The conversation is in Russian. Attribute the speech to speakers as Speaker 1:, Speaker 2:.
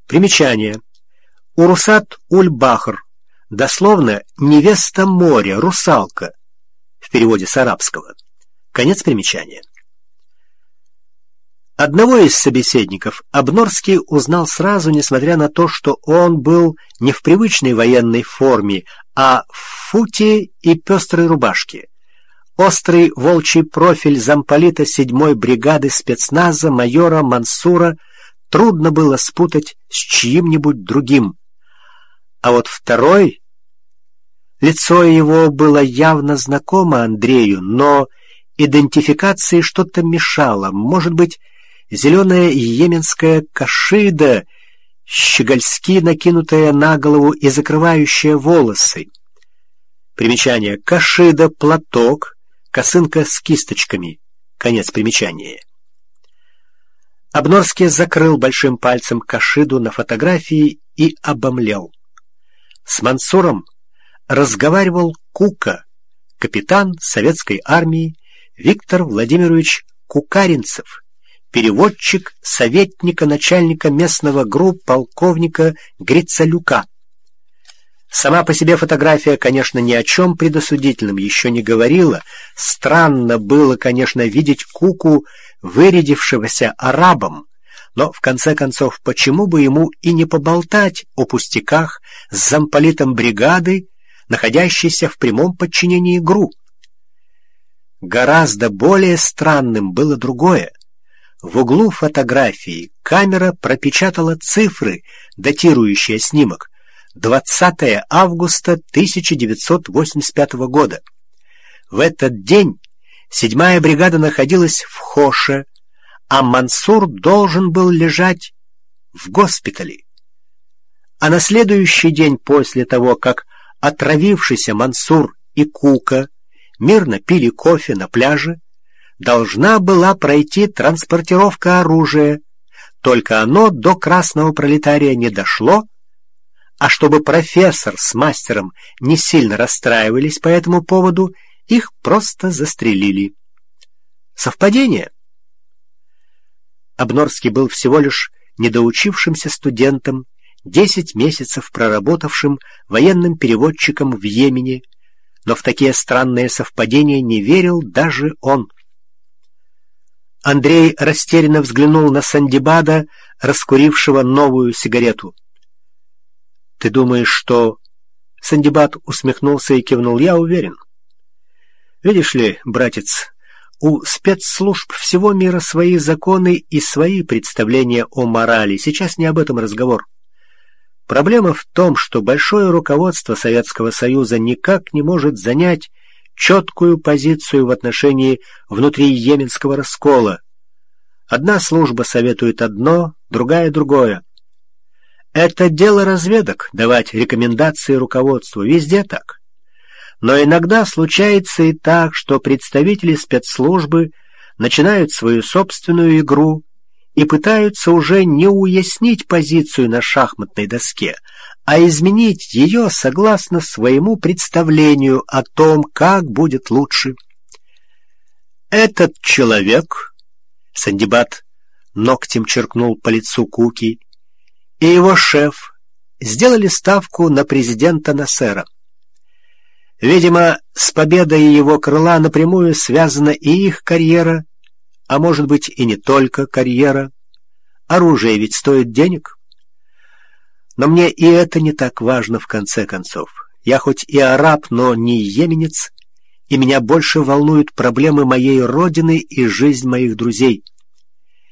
Speaker 1: Примечание. Урусат-уль-Бахр. Дословно «невеста моря», «русалка» в переводе с арабского. Конец примечания. Одного из собеседников Обнорский узнал сразу, несмотря на то, что он был не в привычной военной форме, а в футе и пестрой рубашке. Острый волчий профиль замполита 7-й бригады спецназа майора Мансура трудно было спутать с чьим-нибудь другим. А вот второй... Лицо его было явно знакомо Андрею, но идентификации что-то мешало. Может быть, зеленая йеменская кашида, щегольски накинутая на голову и закрывающая волосы. Примечание. Кашида — платок, косынка с кисточками. Конец примечания. Обнорский закрыл большим пальцем кашиду на фотографии и обомлел. С Мансуром разговаривал Кука, капитан советской армии Виктор Владимирович Кукаринцев, переводчик советника начальника местного ГРУ полковника Грицалюка. Сама по себе фотография, конечно, ни о чем предосудительном еще не говорила. Странно было, конечно, видеть Куку, вырядившегося арабом, но, в конце концов, почему бы ему и не поболтать о пустяках с замполитом бригады, находящейся в прямом подчинении ГРУ? Гораздо более странным было другое. В углу фотографии камера пропечатала цифры, датирующие снимок. 20 августа 1985 года. В этот день 7-я бригада находилась в Хоше, а Мансур должен был лежать в госпитале. А на следующий день после того, как отравившийся Мансур и Кука мирно пили кофе на пляже, должна была пройти транспортировка оружия, только оно до красного пролетария не дошло, а чтобы профессор с мастером не сильно расстраивались по этому поводу, их просто застрелили. Совпадение? Обнорский был всего лишь недоучившимся студентом, 10 месяцев проработавшим военным переводчиком в Йемене, но в такие странные совпадения не верил даже он. Андрей растерянно взглянул на Сандибада, раскурившего новую сигарету. «Ты думаешь, что...» Сандибад усмехнулся и кивнул. «Я уверен. Видишь ли, братец, у спецслужб всего мира свои законы и свои представления о морали. Сейчас не об этом разговор. Проблема в том, что большое руководство Советского Союза никак не может занять четкую позицию в отношении внутрийеменского раскола. Одна служба советует одно, другая — другое. Это дело разведок — давать рекомендации руководству. Везде так. Но иногда случается и так, что представители спецслужбы начинают свою собственную игру и пытаются уже не уяснить позицию на шахматной доске, а изменить ее согласно своему представлению о том, как будет лучше. Этот человек, Сандибад ногтем черкнул по лицу Куки, и его шеф сделали ставку на президента Насера. Видимо, с победой его крыла напрямую связана и их карьера, а может быть и не только карьера. Оружие ведь стоит денег. Но мне и это не так важно в конце концов. Я хоть и араб, но не йеменец, и меня больше волнуют проблемы моей родины и жизнь моих друзей.